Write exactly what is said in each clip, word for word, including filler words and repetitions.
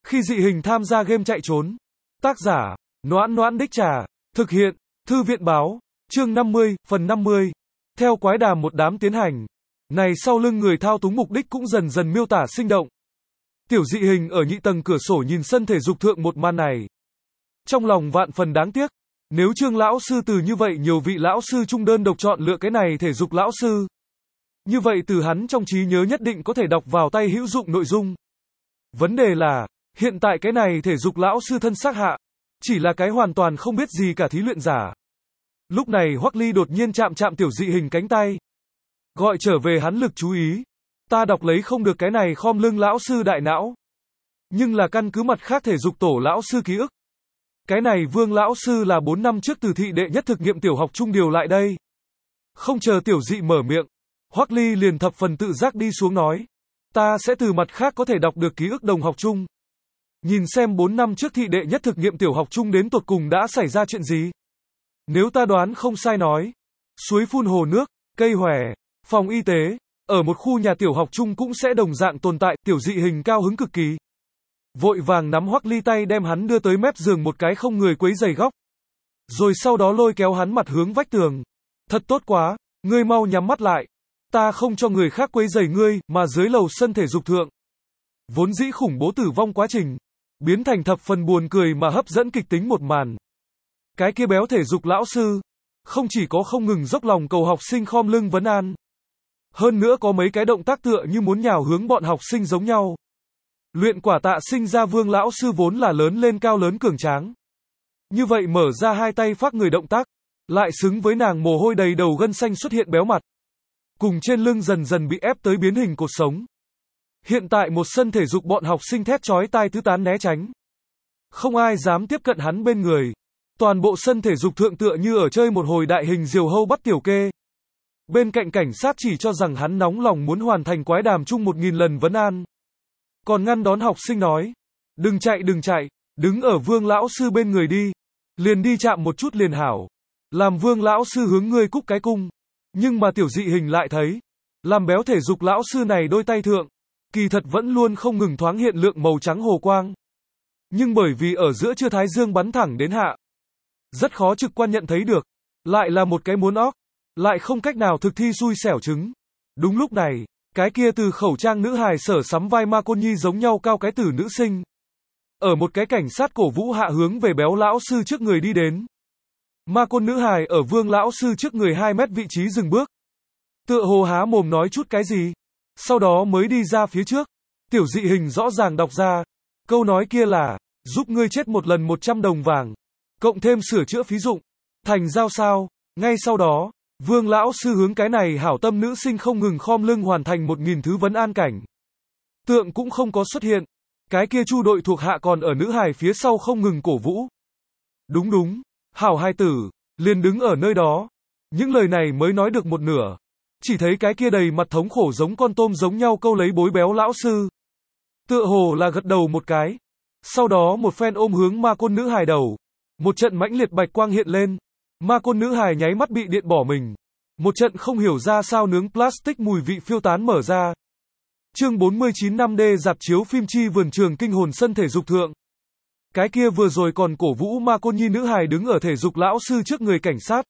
Khi dị hình tham gia game chạy trốn. Tác giả, Noãn Noãn Đích Trà. Thực hiện, Thư viện báo. Chương năm mươi, phần năm mươi. Theo quái đàm một đám tiến hành. Này sau lưng người thao túng mục đích cũng dần dần miêu tả sinh động. Tiểu dị hình ở nhị tầng cửa sổ nhìn sân thể dục thượng một màn này. Trong lòng vạn phần đáng tiếc. Nếu Trương lão sư từ như vậy nhiều vị lão sư chung đơn độc chọn lựa cái này thể dục lão sư. Như vậy từ hắn trong trí nhớ nhất định có thể đọc vào tay hữu dụng nội dung. Vấn đề là, hiện tại cái này thể dục lão sư thân xác hạ, chỉ là cái hoàn toàn không biết gì cả thí luyện giả. Lúc này Hoắc Ly đột nhiên chạm chạm tiểu dị hình cánh tay. Gọi trở về hắn lực chú ý. Ta đọc lấy không được cái này khom lưng lão sư đại não. Nhưng là căn cứ mặt khác thể dục tổ lão sư ký ức. Cái này Vương lão sư là bốn năm trước từ thị đệ nhất thực nghiệm tiểu học trung điều lại đây. Không chờ tiểu dị mở miệng, Hoắc Ly liền thập phần tự giác đi xuống nói. Ta sẽ từ mặt khác có thể đọc được ký ức đồng học chung. Nhìn xem bốn năm trước thị đệ nhất thực nghiệm tiểu học chung đến tột cùng đã xảy ra chuyện gì. Nếu ta đoán không sai nói, suối phun hồ nước, cây hòe, phòng y tế, ở một khu nhà tiểu học chung cũng sẽ đồng dạng tồn tại. Tiểu dị hình cao hứng cực kỳ. Vội vàng nắm Hoắc Ly tay đem hắn đưa tới mép giường một cái không người quấy giày góc. Rồi sau đó lôi kéo hắn mặt hướng vách tường. Thật tốt quá, ngươi mau nhắm mắt lại. Ta không cho người khác quấy giày ngươi, mà dưới lầu sân thể dục thượng. Vốn dĩ khủng bố tử vong quá trình, biến thành thập phần buồn cười mà hấp dẫn kịch tính một màn. Cái kia béo thể dục lão sư, không chỉ có không ngừng dốc lòng cầu học sinh khom lưng vấn an. Hơn nữa có mấy cái động tác tựa như muốn nhào hướng bọn học sinh giống nhau. Luyện quả tạ sinh ra Vương lão sư vốn là lớn lên cao lớn cường tráng. Như vậy mở ra hai tay phát người động tác, lại xứng với nàng mồ hôi đầy đầu gân xanh xuất hiện béo mặt. Cùng trên lưng dần dần bị ép tới biến hình cột sống. Hiện tại một sân thể dục bọn học sinh thét chói tai tứ tán né tránh. Không ai dám tiếp cận hắn bên người. Toàn bộ sân thể dục thượng tựa như ở chơi một hồi đại hình diều hâu bắt tiểu kê. Bên cạnh cảnh sát chỉ cho rằng hắn nóng lòng muốn hoàn thành quái đàm chung một nghìn lần vấn an. Còn ngăn đón học sinh nói. Đừng chạy đừng chạy, đứng ở Vương lão sư bên người đi. Liền đi chạm một chút liền hảo. Làm Vương lão sư hướng ngươi cúc cái cung. Nhưng mà tiểu dị hình lại thấy. Làm béo thể dục lão sư này đôi tay thượng. Kỳ thật vẫn luôn không ngừng thoáng hiện lượng màu trắng hồ quang. Nhưng bởi vì ở giữa chưa thái dương bắn thẳng đến hạ. Rất khó trực quan nhận thấy được. Lại là một cái muốn óc. Lại không cách nào thực thi xui xẻo chứng. Đúng lúc này, cái kia từ khẩu trang nữ hài sở sắm vai Ma Côn Nhi giống nhau cao cái tử nữ sinh. Ở một cái cảnh sát cổ vũ hạ hướng về béo lão sư trước người đi đến. Ma Côn nữ hài ở Vương lão sư trước người hai mét vị trí dừng bước. Tựa hồ há mồm nói chút cái gì. Sau đó mới đi ra phía trước. Tiểu dị hình rõ ràng đọc ra. Câu nói kia là, giúp ngươi chết một lần một trăm đồng vàng. Cộng thêm sửa chữa phí dụng. Thành giao sao. Ngay sau đó, Vương lão sư hướng cái này hảo tâm nữ sinh không ngừng khom lưng hoàn thành một nghìn thứ vấn an cảnh. Tượng cũng không có xuất hiện. Cái kia chu đội thuộc hạ còn ở nữ hài phía sau không ngừng cổ vũ. Đúng đúng, hảo hai tử, liền đứng ở nơi đó. Những lời này mới nói được một nửa. Chỉ thấy cái kia đầy mặt thống khổ giống con tôm giống nhau câu lấy bối béo lão sư. Tựa hồ là gật đầu một cái. Sau đó một phen ôm hướng Ma Côn nữ hài đầu. Một trận mãnh liệt bạch quang hiện lên. Ma Côn nữ hài nháy mắt bị điện bỏ mình. Một trận không hiểu ra sao nướng plastic mùi vị phiêu tán mở ra. Chương bốn mươi chín năm D dạp chiếu phim chi vườn trường kinh hồn sân thể dục thượng. Cái kia vừa rồi còn cổ vũ Ma Côn Nhi nữ hài đứng ở thể dục lão sư trước người cảnh sát.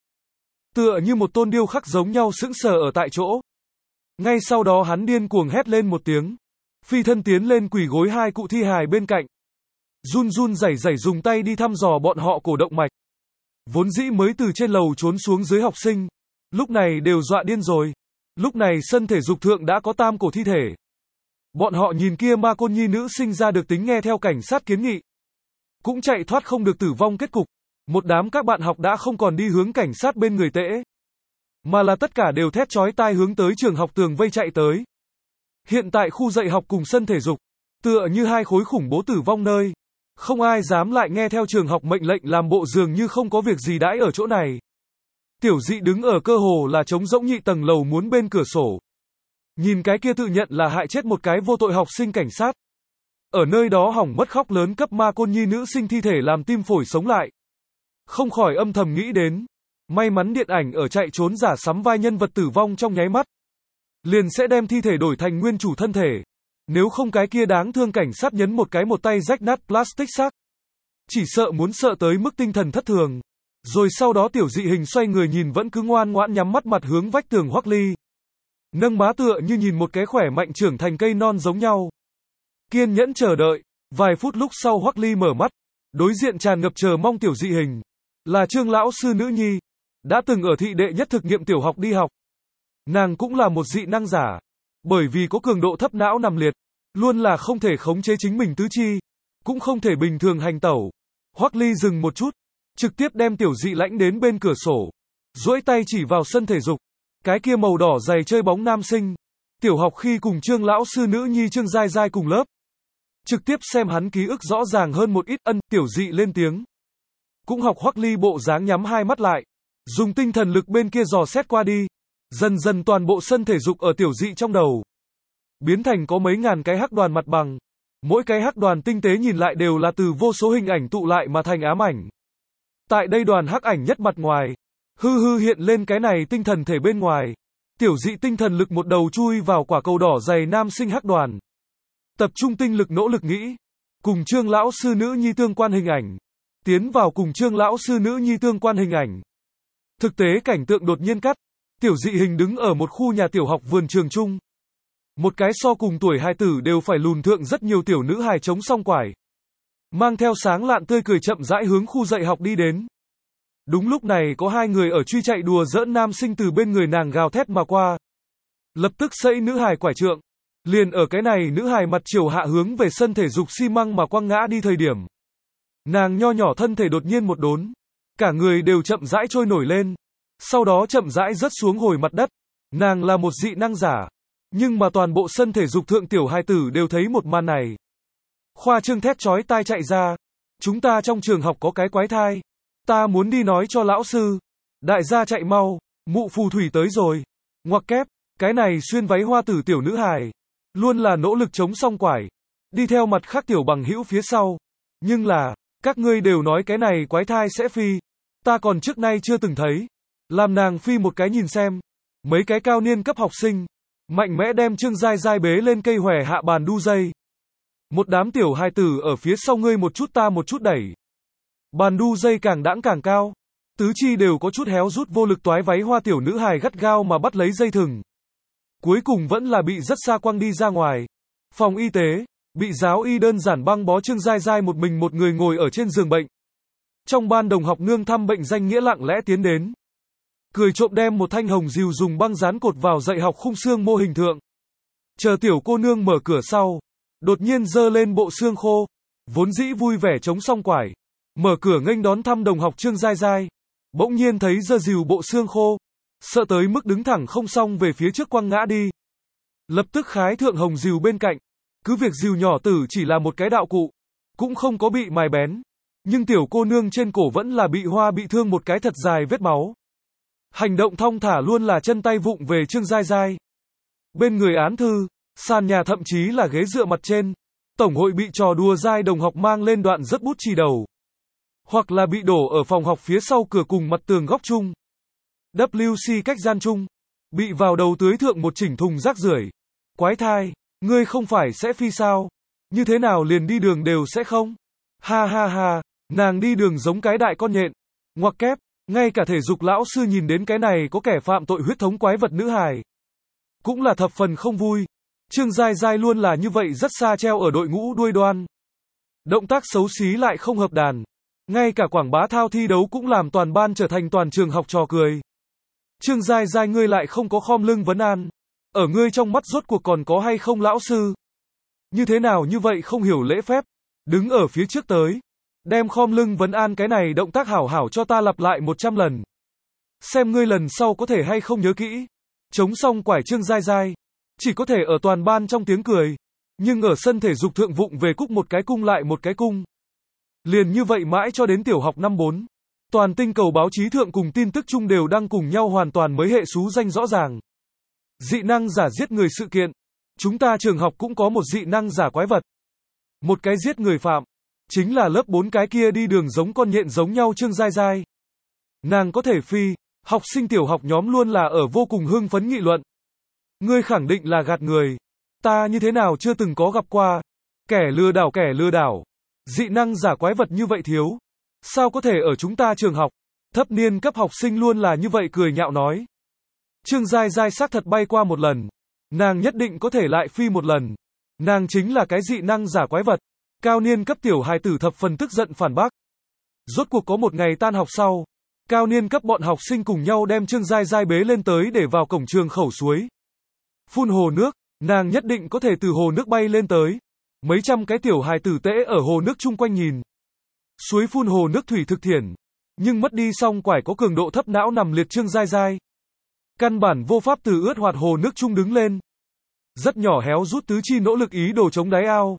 Tựa như một tôn điêu khắc giống nhau sững sờ ở tại chỗ. Ngay sau đó hắn điên cuồng hét lên một tiếng. Phi thân tiến lên quỳ gối hai cụ thi hài bên cạnh. Run run rẩy rẩy dùng tay đi thăm dò bọn họ cổ động mạch. Vốn dĩ mới từ trên lầu trốn xuống dưới học sinh. Lúc này đều dọa điên rồi. Lúc này sân thể dục thượng đã có tam cổ thi thể. Bọn họ nhìn kia Ma Côn Nhi nữ sinh ra được tính nghe theo cảnh sát kiến nghị. Cũng chạy thoát không được tử vong kết cục. Một đám các bạn học đã không còn đi hướng cảnh sát bên người tễ. Mà là tất cả đều thét chói tai hướng tới trường học tường vây chạy tới. Hiện tại khu dạy học cùng sân thể dục. Tựa như hai khối khủng bố tử vong nơi. Không ai dám lại nghe theo trường học mệnh lệnh làm bộ dường như không có việc gì đãi ở chỗ này. Tiểu dị đứng ở cơ hồ là trống rỗng nhị tầng lầu muốn bên cửa sổ. Nhìn cái kia tự nhận là hại chết một cái vô tội học sinh cảnh sát. Ở nơi đó hỏng mất khóc lớn cấp Ma Côn Nhi nữ sinh thi thể làm tim phổi sống lại. Không khỏi âm thầm nghĩ đến. May mắn điện ảnh ở chạy trốn giả sắm vai nhân vật tử vong trong nháy mắt. Liền sẽ đem thi thể đổi thành nguyên chủ thân thể. Nếu không cái kia đáng thương cảnh sát nhấn một cái một tay rách nát plastic xác. Chỉ sợ muốn sợ tới mức tinh thần thất thường. Rồi sau đó tiểu dị hình xoay người nhìn vẫn cứ ngoan ngoãn nhắm mắt mặt hướng vách tường Hoắc Ly. Nâng má tựa như nhìn một cái khỏe mạnh trưởng thành cây non giống nhau. Kiên nhẫn chờ đợi, vài phút lúc sau Hoắc Ly mở mắt, đối diện tràn ngập chờ mong tiểu dị hình. Là Trương lão sư nữ nhi, đã từng ở thị đệ nhất thực nghiệm tiểu học đi học. Nàng cũng là một dị năng giả, bởi vì có cường độ thấp não nằm liệt, luôn là không thể khống chế chính mình tứ chi, cũng không thể bình thường hành tẩu. Hoắc Ly dừng một chút, trực tiếp đem tiểu dị lãnh đến bên cửa sổ, duỗi tay chỉ vào sân thể dục, cái kia màu đỏ giày chơi bóng nam sinh, tiểu học khi cùng Trương lão sư nữ nhi Trương Giai Giai cùng lớp. Trực tiếp xem hắn ký ức rõ ràng hơn một ít. Ân, tiểu dị lên tiếng. Cũng học Hoắc Ly bộ dáng nhắm hai mắt lại, dùng tinh thần lực bên kia dò xét qua đi. Dần dần toàn bộ sân thể dục ở tiểu dị trong đầu biến thành có mấy ngàn cái hắc đoàn mặt bằng. Mỗi cái hắc đoàn tinh tế nhìn lại đều là từ vô số hình ảnh tụ lại mà thành ám ảnh. Tại đây đoàn hắc ảnh nhất mặt ngoài, hư hư hiện lên cái này tinh thần thể bên ngoài. Tiểu dị tinh thần lực một đầu chui vào quả cầu đỏ dày nam sinh hắc đoàn. Tập trung tinh lực nỗ lực nghĩ, cùng Trương lão sư nữ nhi tương quan hình ảnh. Tiến vào cùng Trương lão sư nữ nhi tương quan hình ảnh. Thực tế cảnh tượng đột nhiên cắt. Tiểu dị hình đứng ở một khu nhà tiểu học vườn trường chung. Một cái so cùng tuổi hài tử đều phải lùn thượng rất nhiều tiểu nữ hài chống song quải. Mang theo sáng lạn tươi cười chậm rãi hướng khu dạy học đi đến. Đúng lúc này có hai người ở truy chạy đùa giỡn nam sinh từ bên người nàng gào thét mà qua. Lập tức sẫy nữ hài quải trượng. Liền ở cái này nữ hài mặt chiều hạ hướng về sân thể dục xi măng mà quăng ngã đi thời điểm. Nàng nho nhỏ thân thể đột nhiên một đốn. Cả người đều chậm rãi trôi nổi lên. Sau đó chậm rãi rớt xuống hồi mặt đất. Nàng là một dị năng giả. Nhưng mà toàn bộ sân thể dục thượng tiểu hài tử đều thấy một màn này. Khoa trương thét chói tai chạy ra. Chúng ta trong trường học có cái quái thai. Ta muốn đi nói cho lão sư. Đại gia chạy mau. Mụ phù thủy tới rồi. Ngoặc kép. Cái này xuyên váy hoa tử tiểu nữ hài. Luôn là nỗ lực chống song quải. Đi theo mặt khác tiểu bằng hữu phía sau. Nhưng là, các ngươi đều nói cái này quái thai sẽ phi. Ta còn trước nay chưa từng thấy. Làm nàng phi một cái nhìn xem. Mấy cái cao niên cấp học sinh. Mạnh mẽ đem Trương Giai Giai bế lên cây hòe hạ bàn đu dây. Một đám tiểu hài tử ở phía sau ngươi một chút ta một chút đẩy. Bàn đu dây càng đãng càng cao. Tứ chi đều có chút héo rút vô lực toái váy hoa tiểu nữ hài gắt gao mà bắt lấy dây thừng. Cuối cùng vẫn là bị rất xa quăng đi ra ngoài. Phòng y tế, bị giáo y đơn giản băng bó Trương Giai Giai một mình một người ngồi ở trên giường bệnh. Trong ban đồng học nương thăm bệnh danh nghĩa lặng lẽ tiến đến. Cười trộm đem một thanh hồng dìu dùng băng dán cột vào dạy học khung xương mô hình thượng. Chờ tiểu cô nương mở cửa sau. Đột nhiên giơ lên bộ xương khô. Vốn dĩ vui vẻ chống song quải. Mở cửa nghênh đón thăm đồng học Trương Giai Giai. Bỗng nhiên thấy giơ dìu bộ xương khô. Sợ tới mức đứng thẳng không xong về phía trước quăng ngã đi. Lập tức khái thượng hồng dìu bên cạnh. Cứ việc dìu nhỏ tử chỉ là một cái đạo cụ. Cũng không có bị mài bén. Nhưng tiểu cô nương trên cổ vẫn là bị hoa bị thương một cái thật dài vết máu. Hành động thong thả luôn là chân tay vụng về Trương Giai Giai. Bên người án thư, sàn nhà thậm chí là ghế dựa mặt trên. Tổng hội bị trò đùa dai đồng học mang lên đoạn rất bút chì đầu. Hoặc là bị đổ ở phòng học phía sau cửa cùng mặt tường góc chung. vê xê cách gian chung. Bị vào đầu tưới thượng một chỉnh thùng rác rưởi. Quái thai, ngươi không phải sẽ phi sao? Như thế nào liền đi đường đều sẽ không? Ha ha ha, nàng đi đường giống cái đại con nhện. Ngoặc kép, ngay cả thể dục lão sư nhìn đến cái này có kẻ phạm tội huyết thống quái vật nữ hài. Cũng là thập phần không vui. Trương Giai Giai luôn là như vậy rất xa treo ở đội ngũ đuôi đoan. Động tác xấu xí lại không hợp đàn. Ngay cả quảng bá thao thi đấu cũng làm toàn ban trở thành toàn trường học trò cười. Trương Giai Giai ngươi lại không có khom lưng vấn an. Ở ngươi trong mắt rốt cuộc còn có hay không lão sư? Như thế nào như vậy không hiểu lễ phép? Đứng ở phía trước tới. Đem khom lưng vấn an cái này động tác hảo hảo cho ta lặp lại một trăm lần. Xem ngươi lần sau có thể hay không nhớ kỹ. Chống xong quải Trương Giai Giai. Chỉ có thể ở toàn ban trong tiếng cười. Nhưng ở sân thể dục thượng vụng về cúc một cái cung lại một cái cung. Liền như vậy mãi cho đến tiểu học năm bốn. Toàn tinh cầu báo chí thượng cùng tin tức chung đều đăng cùng nhau hoàn toàn mới hệ xú danh rõ ràng. Dị năng giả giết người sự kiện. Chúng ta trường học cũng có một dị năng giả quái vật. Một cái giết người phạm. Chính là lớp bốn cái kia đi đường giống con nhện giống nhau Trương Giai Giai. Nàng có thể phi. Học sinh tiểu học nhóm luôn là ở vô cùng hưng phấn nghị luận. Ngươi khẳng định là gạt người. Ta như thế nào chưa từng có gặp qua. Kẻ lừa đảo kẻ lừa đảo. Dị năng giả quái vật như vậy thiếu. Sao có thể ở chúng ta trường học? Thấp niên cấp học sinh luôn là như vậy cười nhạo nói. Trương Giai Giai xác thật bay qua một lần. Nàng nhất định có thể lại phi một lần. Nàng chính là cái dị năng giả quái vật. Cao niên cấp tiểu hài tử thập phần tức giận phản bác. Rốt cuộc có một ngày tan học sau. Cao niên cấp bọn học sinh cùng nhau đem Trương Giai Giai bế lên tới để vào cổng trường khẩu suối. Phun hồ nước, nàng nhất định có thể từ hồ nước bay lên tới. Mấy trăm cái tiểu hài tử tễ ở hồ nước chung quanh nhìn. Suối phun hồ nước thủy thực thiển. Nhưng mất đi xong quải có cường độ thấp não nằm liệt Trương Giai Giai. Căn bản vô pháp từ ướt hoạt hồ nước chung đứng lên. Rất nhỏ héo rút tứ chi nỗ lực ý đồ chống đáy ao.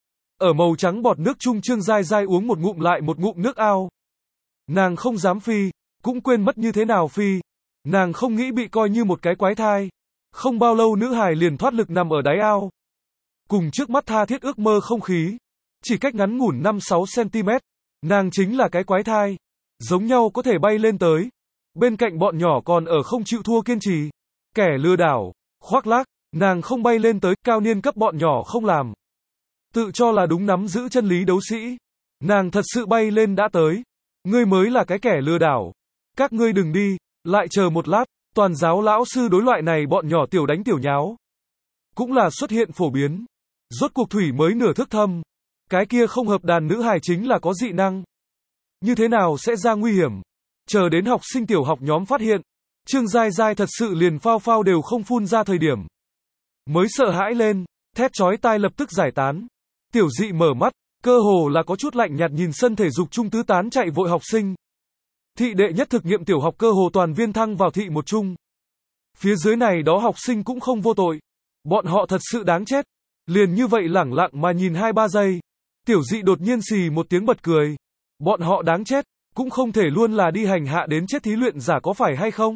Ở màu trắng bọt nước chung Trương Giai Giai uống một ngụm lại một ngụm nước ao. Nàng không dám phi, cũng quên mất như thế nào phi. Nàng không nghĩ bị coi như một cái quái thai. Không bao lâu nữ hài liền thoát lực nằm ở đáy ao. Cùng trước mắt tha thiết ước mơ không khí. Chỉ cách ngắn ngủn năm sáu xăng-ti-mét. Nàng chính là cái quái thai. Giống nhau có thể bay lên tới. Bên cạnh bọn nhỏ còn ở không chịu thua kiên trì. Kẻ lừa đảo, khoác lác, nàng không bay lên tới, cao niên cấp bọn nhỏ không làm. Tự cho là đúng nắm giữ chân lý đấu sĩ. Nàng thật sự bay lên đã tới. Ngươi mới là cái kẻ lừa đảo. Các ngươi đừng đi, lại chờ một lát, toàn giáo lão sư đối loại này bọn nhỏ tiểu đánh tiểu nháo. Cũng là xuất hiện phổ biến. Rốt cuộc thủy mới nửa thước thâm. Cái kia không hợp đàn nữ hài chính là có dị năng. Như thế nào sẽ ra nguy hiểm? Chờ đến học sinh tiểu học nhóm phát hiện. Trương Giai Giai thật sự liền phao phao đều không phun ra thời điểm. Mới sợ hãi lên, thét chói tai lập tức giải tán. Tiểu dị mở mắt, cơ hồ là có chút lạnh nhạt nhìn sân thể dục trung tứ tán chạy vội học sinh. Thị đệ nhất thực nghiệm tiểu học cơ hồ toàn viên thăng vào thị một trung. Phía dưới này đó học sinh cũng không vô tội. Bọn họ thật sự đáng chết. Liền như vậy lẳng lặng mà nhìn hai ba giây. Tiểu dị đột nhiên xì một tiếng bật cười. Bọn họ đáng chết, cũng không thể luôn là đi hành hạ đến chết thí luyện giả có phải hay không?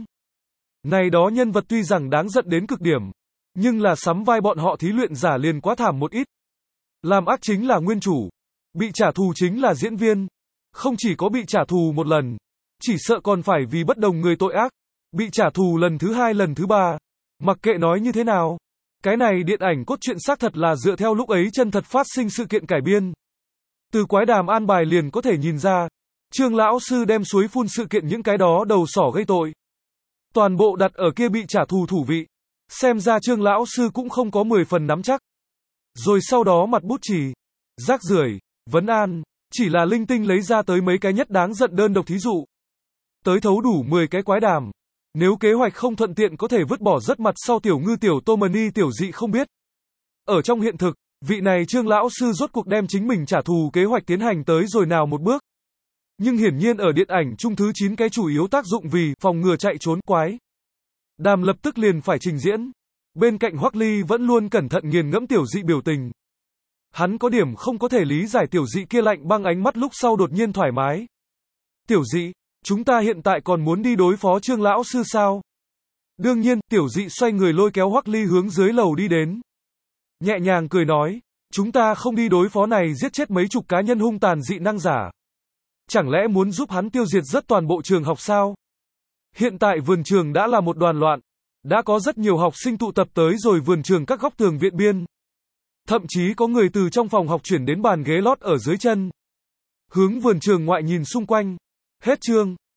Này đó nhân vật tuy rằng đáng giận đến cực điểm, nhưng là sắm vai bọn họ thí luyện giả liền quá thảm một ít. Làm ác chính là nguyên chủ, bị trả thù chính là diễn viên. Không chỉ có bị trả thù một lần, chỉ sợ còn phải vì bất đồng người tội ác, bị trả thù lần thứ hai lần thứ ba. Mặc kệ nói như thế nào, cái này điện ảnh cốt truyện xác thật là dựa theo lúc ấy chân thật phát sinh sự kiện cải biên. Từ quái đàm an bài liền có thể nhìn ra, Trương lão sư đem suối phun sự kiện những cái đó đầu sỏ gây tội. Toàn bộ đặt ở kia bị trả thù thủ vị. Xem ra Trương lão sư cũng không có mười phần nắm chắc. Rồi sau đó mặt bút chì, rác rưởi, vấn an, chỉ là linh tinh lấy ra tới mấy cái nhất đáng giận đơn độc thí dụ. Tới thấu đủ mười cái quái đàm. Nếu kế hoạch không thuận tiện có thể vứt bỏ rất mặt sau tiểu ngư tiểu tô mờ ni tiểu dị không biết. Ở trong hiện thực, vị này Trương lão sư rốt cuộc đem chính mình trả thù kế hoạch tiến hành tới rồi nào một bước. Nhưng hiển nhiên ở điện ảnh chung thứ chín cái chủ yếu tác dụng vì phòng ngừa chạy trốn quái đàm lập tức liền phải trình diễn. Bên cạnh Hoắc Ly vẫn luôn cẩn thận nghiền ngẫm tiểu dị biểu tình. Hắn có điểm không có thể lý giải tiểu dị kia lạnh băng ánh mắt lúc sau đột nhiên thoải mái. Tiểu dị, chúng ta hiện tại còn muốn đi đối phó Trương lão sư sao? Đương nhiên, tiểu dị xoay người lôi kéo Hoắc Ly hướng dưới lầu đi đến. Nhẹ nhàng cười nói, chúng ta không đi đối phó này giết chết mấy chục cá nhân hung tàn dị năng giả. Chẳng lẽ muốn giúp hắn tiêu diệt rất toàn bộ trường học sao? Hiện tại vườn trường đã là một đoàn loạn. Đã có rất nhiều học sinh tụ tập tới rồi vườn trường các góc tường viện biên. Thậm chí có người từ trong phòng học chuyển đến bàn ghế lót ở dưới chân. Hướng vườn trường ngoại nhìn xung quanh. Hết chương.